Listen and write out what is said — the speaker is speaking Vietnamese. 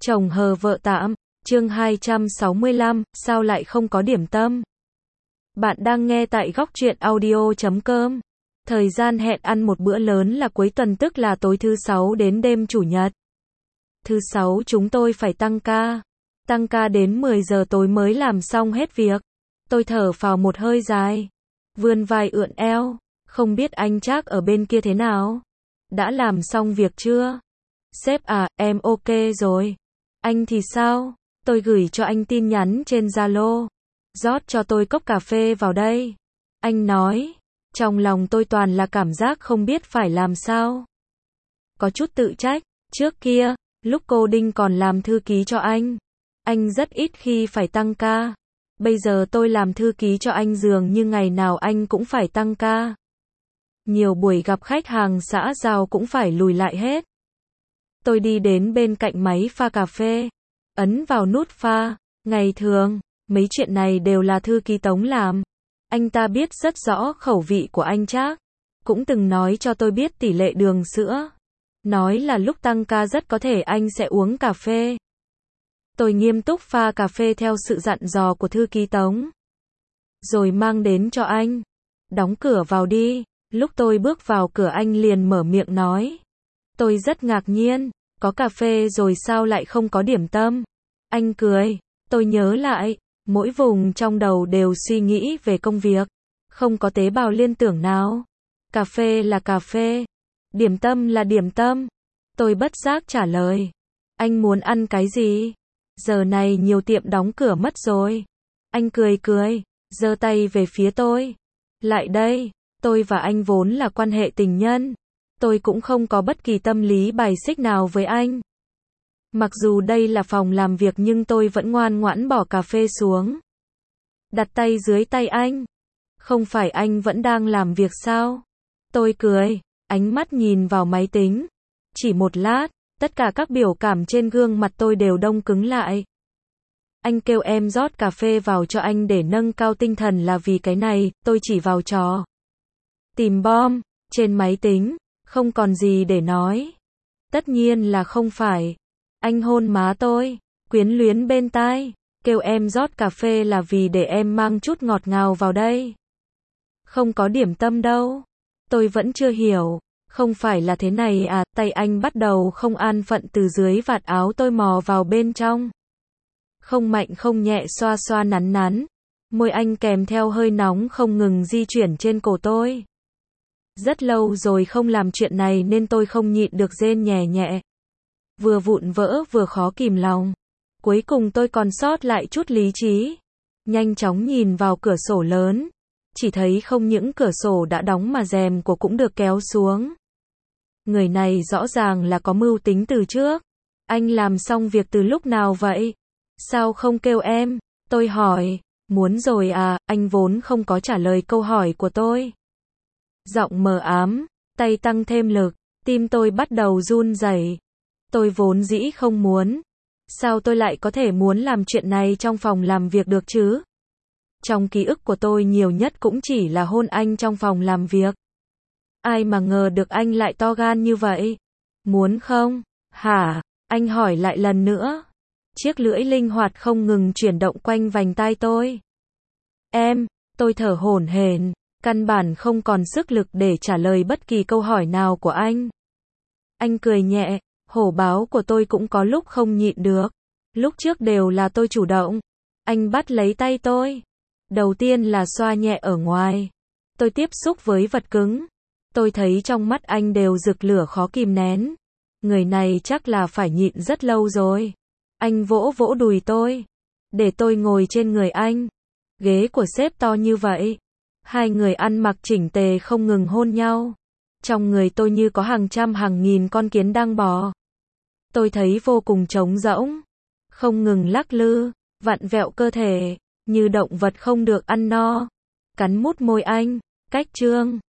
Chồng hờ vợ tạm, chương 265, sao lại không có điểm tâm? Bạn đang nghe tại góc truyện audio.com. Thời gian hẹn ăn một bữa lớn là cuối tuần, tức là tối thứ Sáu đến đêm Chủ nhật. Thứ Sáu chúng tôi phải tăng ca. Tăng ca đến 10 giờ tối mới làm xong hết việc. Tôi thở phào một hơi dài. Vươn vai ưỡn eo. Không biết anh Trác ở bên kia thế nào? Đã làm xong việc chưa? Sếp à, em ok rồi. Anh thì sao? Tôi gửi cho anh tin nhắn trên Zalo. Rót cho tôi cốc cà phê vào đây. Anh nói. Trong lòng tôi toàn là cảm giác không biết phải làm sao. Có chút tự trách. Trước kia, lúc cô Đinh còn làm thư ký cho anh rất ít khi phải tăng ca. Bây giờ tôi làm thư ký cho anh dường như ngày nào anh cũng phải tăng ca. Nhiều buổi gặp khách hàng xã giao cũng phải lùi lại hết. Tôi đi đến bên cạnh máy pha cà phê, ấn vào nút pha. Ngày thường, mấy chuyện này đều là thư ký Tống làm. Anh ta biết rất rõ khẩu vị của anh Trác, cũng từng nói cho tôi biết tỷ lệ đường sữa. Nói là lúc tăng ca rất có thể anh sẽ uống cà phê. Tôi nghiêm túc pha cà phê theo sự dặn dò của thư ký Tống. Rồi mang đến cho anh. Đóng cửa vào đi. Lúc tôi bước vào cửa anh liền mở miệng nói. Tôi rất ngạc nhiên, có cà phê rồi sao lại không có điểm tâm? Anh cười, tôi nhớ lại, mỗi vùng trong đầu đều suy nghĩ về công việc, không có tế bào liên tưởng nào. Cà phê là cà phê, điểm tâm là điểm tâm. Tôi bất giác trả lời, anh muốn ăn cái gì? Giờ này nhiều tiệm đóng cửa mất rồi. Anh cười, giơ tay về phía tôi. Lại đây, tôi và anh vốn là quan hệ tình nhân. Tôi cũng không có bất kỳ tâm lý bài xích nào với anh. Mặc dù đây là phòng làm việc nhưng tôi vẫn ngoan ngoãn bỏ cà phê xuống. Đặt tay dưới tay anh. Không phải anh vẫn đang làm việc sao? Tôi cười, ánh mắt nhìn vào máy tính. Chỉ một lát, tất cả các biểu cảm trên gương mặt tôi đều đông cứng lại. Anh kêu em rót cà phê vào cho anh để nâng cao tinh thần là vì cái này, tôi chỉ vào trò tìm bom trên máy tính. Không còn gì để nói. Tất nhiên là không phải. Anh hôn má tôi, quyến luyến bên tai, kêu em rót cà phê là vì để em mang chút ngọt ngào vào đây. Không có điểm tâm đâu. Tôi vẫn chưa hiểu. Không phải là thế này à? Tay anh bắt đầu không an phận từ dưới vạt áo tôi mò vào bên trong. Không mạnh không nhẹ xoa xoa nắn nắn. Môi anh kèm theo hơi nóng không ngừng di chuyển trên cổ tôi. Rất lâu rồi không làm chuyện này nên tôi không nhịn được rên nhẹ nhẹ. Vừa vụn vỡ vừa khó kìm lòng. Cuối cùng tôi còn sót lại chút lý trí. Nhanh chóng nhìn vào cửa sổ lớn. Chỉ thấy không những cửa sổ đã đóng mà rèm của cũng được kéo xuống. Người này rõ ràng là có mưu tính từ trước. Anh làm xong việc từ lúc nào vậy? Sao không kêu em? Tôi hỏi. Muốn rồi à? Anh vốn không có trả lời câu hỏi của tôi. Giọng mờ ám, tay tăng thêm lực, tim tôi bắt đầu run rẩy. Tôi vốn dĩ không muốn. Sao tôi lại có thể muốn làm chuyện này trong phòng làm việc được chứ? Trong ký ức của tôi nhiều nhất cũng chỉ là hôn anh trong phòng làm việc. Ai mà ngờ được anh lại to gan như vậy? Muốn không? Hả? Anh hỏi lại lần nữa. Chiếc lưỡi linh hoạt không ngừng chuyển động quanh vành tai tôi. Tôi thở hổn hển. Căn bản không còn sức lực để trả lời bất kỳ câu hỏi nào của anh. Anh cười nhẹ, hổ báo của tôi cũng có lúc không nhịn được. Lúc trước đều là tôi chủ động. Anh bắt lấy tay tôi. Đầu tiên là xoa nhẹ ở ngoài. Tôi tiếp xúc với vật cứng. Tôi thấy trong mắt anh đều rực lửa khó kìm nén. Người này chắc là phải nhịn rất lâu rồi. Anh vỗ vỗ đùi tôi. Để tôi ngồi trên người anh. Ghế của sếp to như vậy. Hai người ăn mặc chỉnh tề không ngừng hôn nhau. Trong người tôi như có hàng trăm hàng nghìn con kiến đang bò. Tôi thấy vô cùng trống rỗng. Không ngừng lắc lư, vặn vẹo cơ thể, như động vật không được ăn no. Cắn mút môi anh, cách chương.